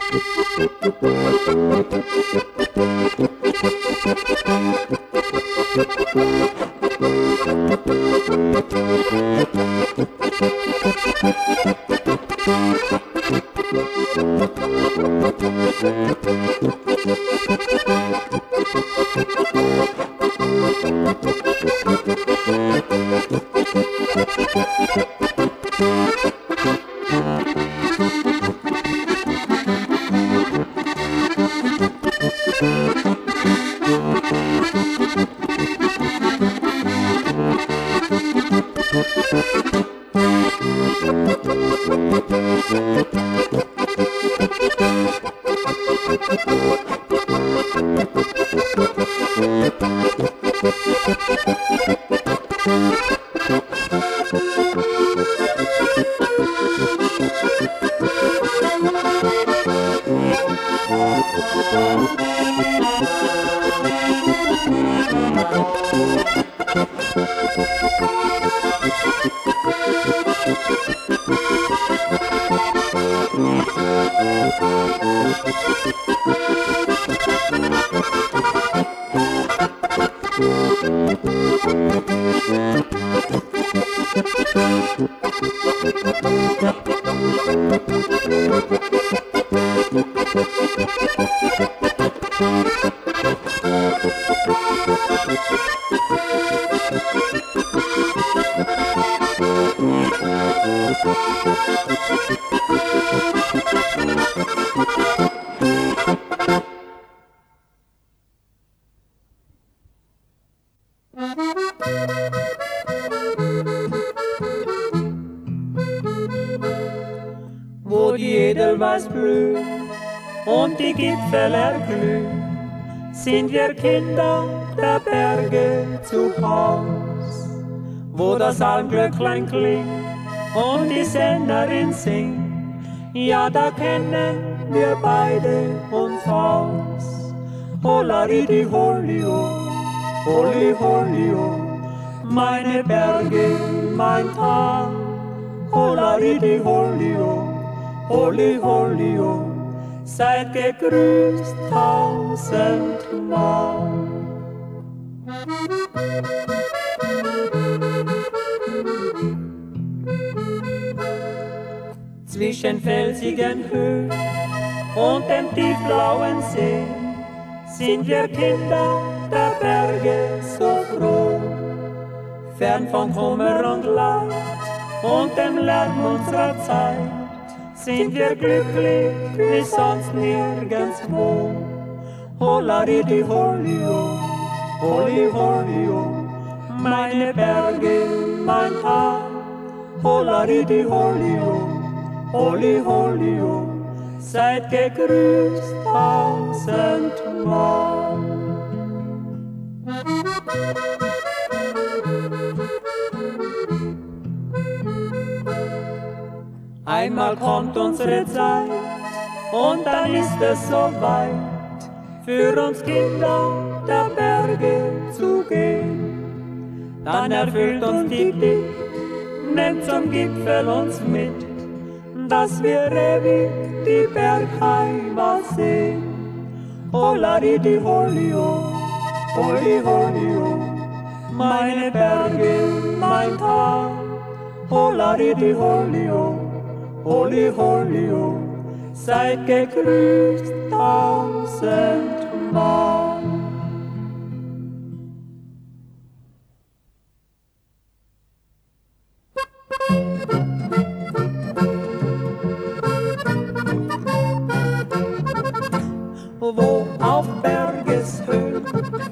Wo die Edelweiß blüht und die Gipfel erglühen, sind wir Kinder der Berge zu Haus. Wo das Almglöcklein klingt und die Sennerin singt, ja, da kennen wir beide uns aus. Hollaridi holio, holi holio, meine Berge, mein Tal. Hollaridi holio, holi holio, seid gegrüßt tausendmal. Zwischen felsigen Höhen und dem tiefblauen See sind wir Kinder der Berge so froh. Fern von Kummer und Leid und dem Lärm unserer Zeit sind wir glücklich wie sonst nirgendwo. Hollaridi holio, holi holio, meine Berge, mein Tal. Hollaridi holio, holi holio, seid gegrüßt tausendmal. Einmal kommt unsere Zeit und dann ist es so weit, für uns Kinder der Berge zu gehen. Dann erfüllt uns die Pflicht, nimmt zum Gipfel uns mit, dass wir ewig die Bergheimat sehen. Hollaridi holio, holi holio, meine Berge, mein Tal. Hollaridi holio, holi holio, seid gegrüßt tausendmal. Wo auf Bergeshöhen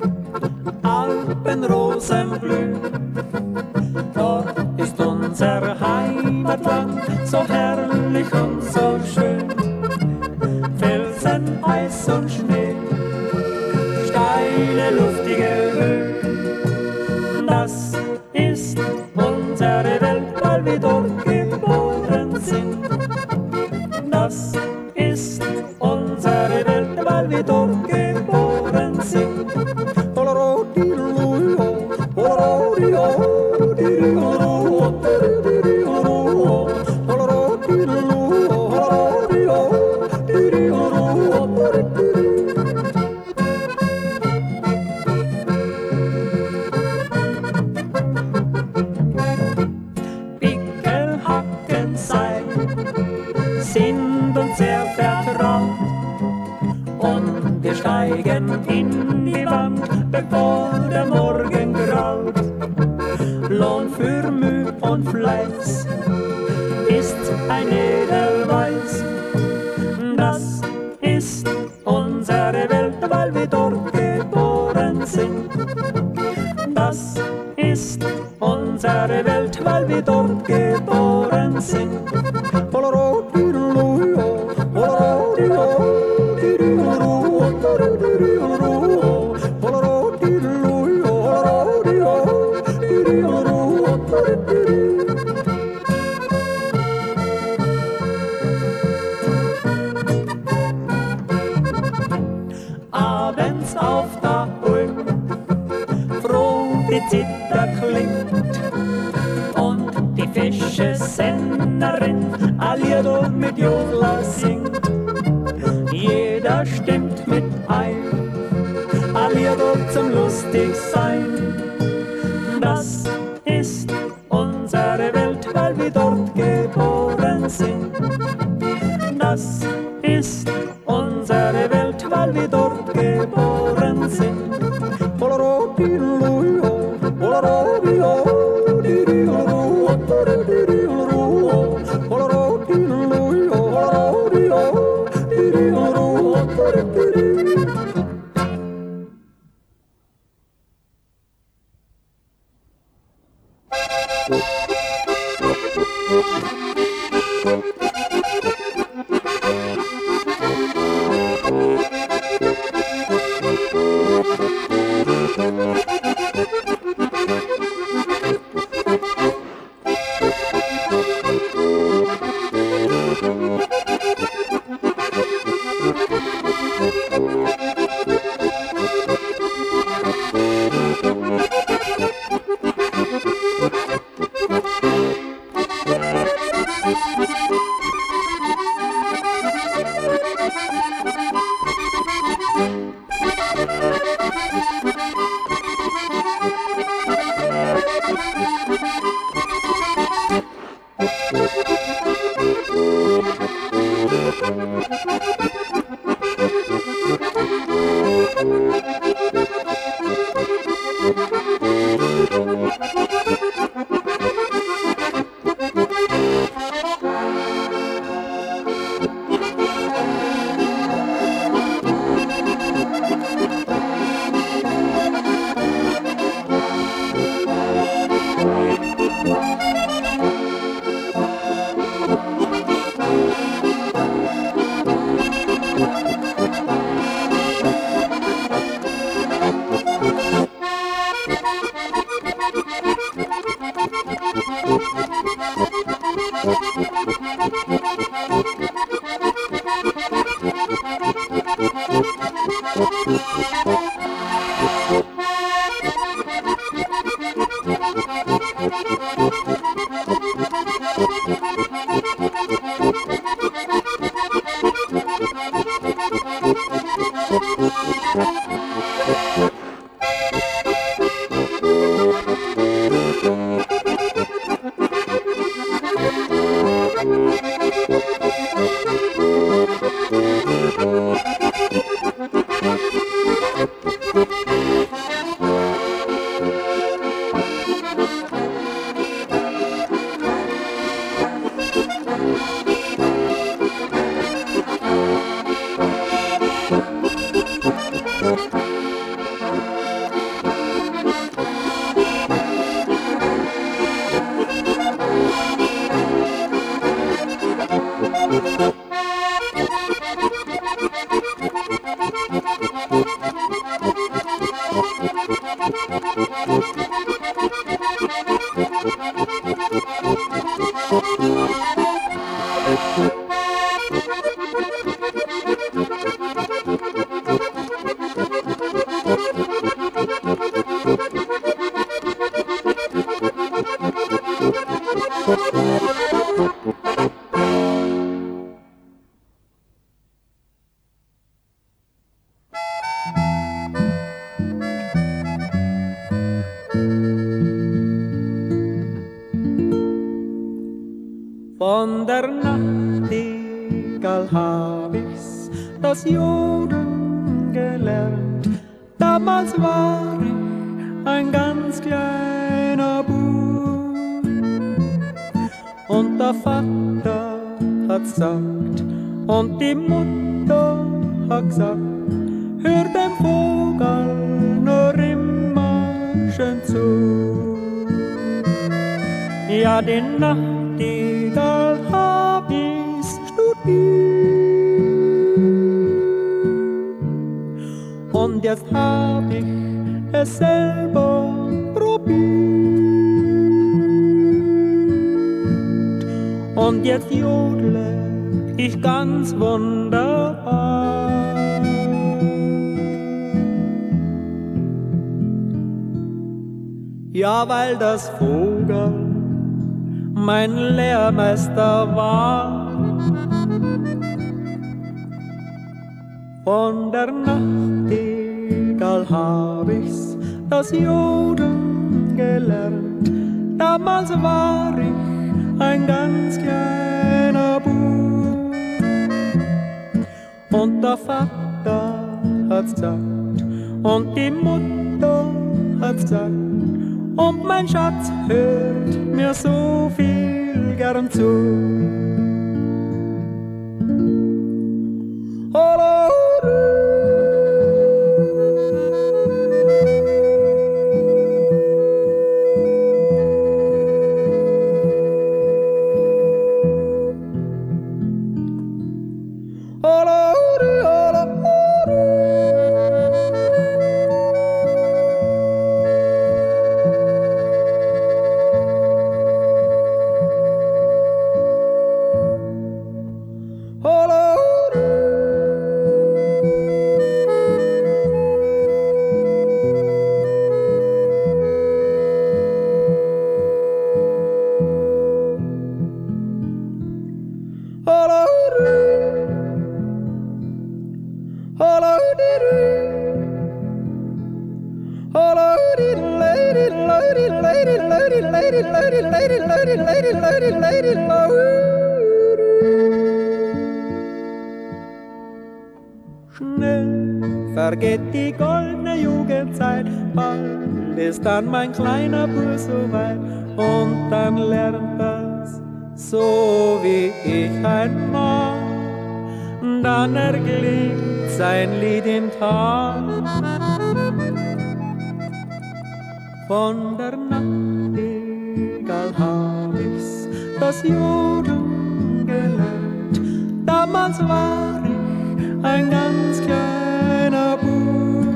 Alpenrosen blühen, dort ist unser Heimatland so herrlich und so schön. Felsen, Eis und Schnee, steile, luftige Höhen, das ist unsere Welt, weil wir dort geboren sind. Das ist unsere Welt, weil wir dort geboren sind. Pickelhacken sein sind uns sehr vertraut und wir steigen in die Wand, bevor der Morgen graut. Lohn für Mühe und Fleiß ist ein Edelweiß. Das ist unsere Welt, weil wir dort geboren sind. Das ist unsere Welt, weil wir dort geboren sind. Abends auf der Ulm, froh die Zither klingt und die fesche Sennerin ein Liedl mit Jodler singt. Jeder stimmt mit ein Liedl zum Lustigsein. Das ist unsere Welt, weil wir dort geboren sind. Das ist unsere Welt, weil wir dort geboren sind. das Jodeln gelernt. Damals war ich ein ganz kleiner Bub und der Vater hat gesagt und die Mutter hat gesagt, hör dem Vogel nur immer schön zu. Ja, die Nachtigall hab ich's studiert und jetzt hab ich es selber probiert und jetzt jodle ich ganz wunderbar. Ja, weil das Vogel mein Lehrmeister war. Von der Nachtigall hab ich's das Jodeln gelernt. Damals war ich ein ganz kleiner Bub und der Vater hat's gesagt und die Mutter hat's gesagt und mein Schatz hört mir so viel gern zu. Schnell vergeht die goldene Jugendzeit, bald ist dann mein kleiner Bub so weit und dann lernt er's so wie ich einmal. Dann erklingt sein Lied im Tal. Von der Nachtigall hab ich's das Jodeln gelernt. Damals war ich ein ganz kleiner Bub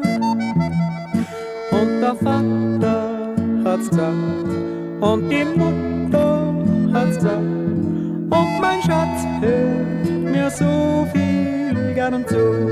und der Vater hat's gesagt und die Mutter hat's gesagt und mein Schatz hört mir so viel gern zu.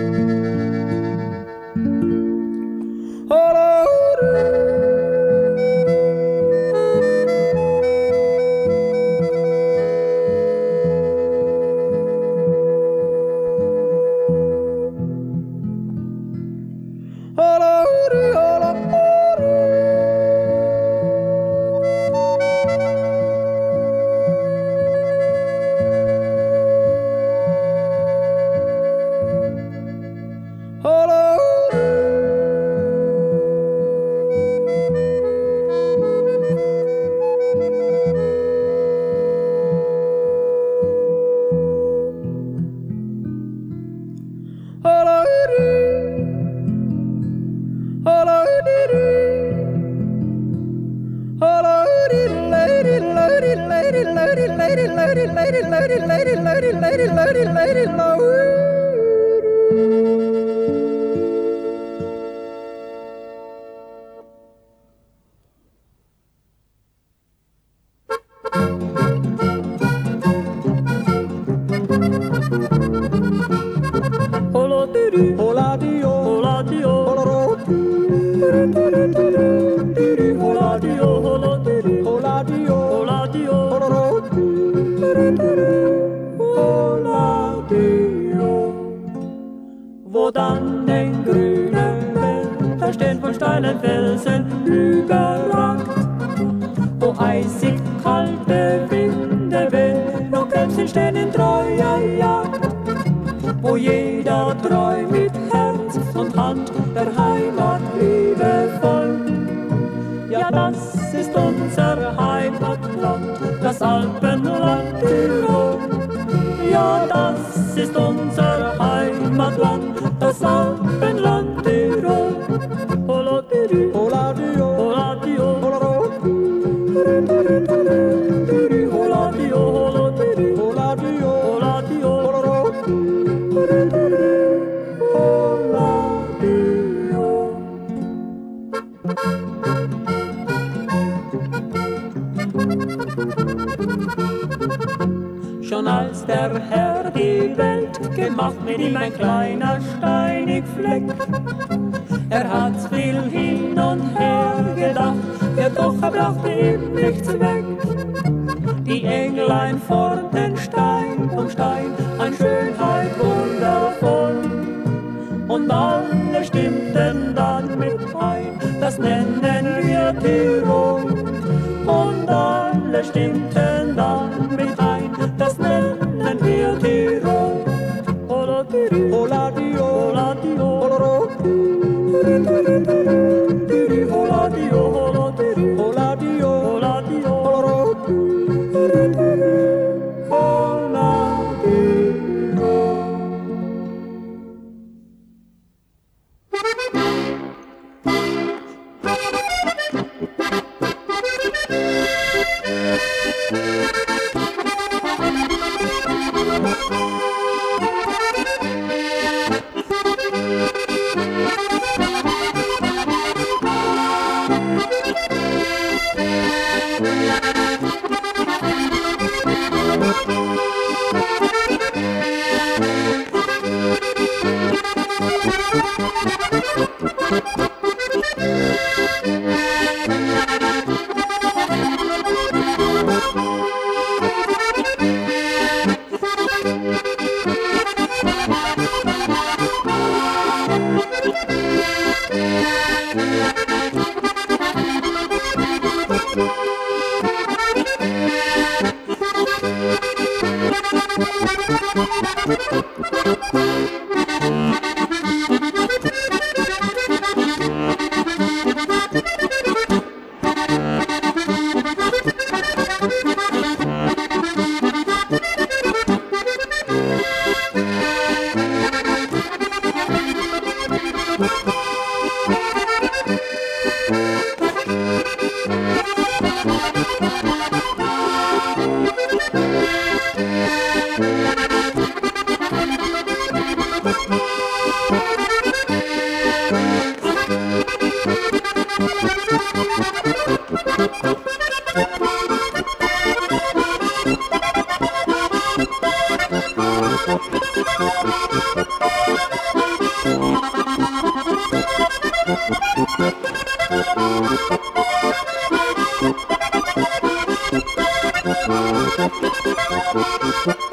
Wo dann den grünen Wälder stehen von steilen Felsen überragt, wo eisig kalte Winde wehen und Krebsen stehen in treuer Jagd, wo so treu mit Herz und Hand der Heimat liebevoll. Ja, das ist unser Heimatland, das Alpenland Tirol. Ja, das ist unser Heimatland, das Alpenland Tirol. Hola diri, hola dio, hola dio, hola ro. Hola dio, hola diri, hola dio, hola dio, hola ro. Hola dio. Schon als der Herr die Welt gemacht mit ihm ein kleiner steinig Fleck. Hat's viel hin und her gedacht, ja doch brachte ihm nichts weg. Die Englein formten Stein um Stein, an Schönheit wundervoll. Und alle stimmten dann mit ein, das nennen wir Tirol. Und alle stimmten dann mit ein, das nennen wir Tirol. Hola diri, hola dio, hola dio, hola ro. Diri, hola dio, hola diri, hola dio, hola dio, hola ro. Hola dio. Thank you.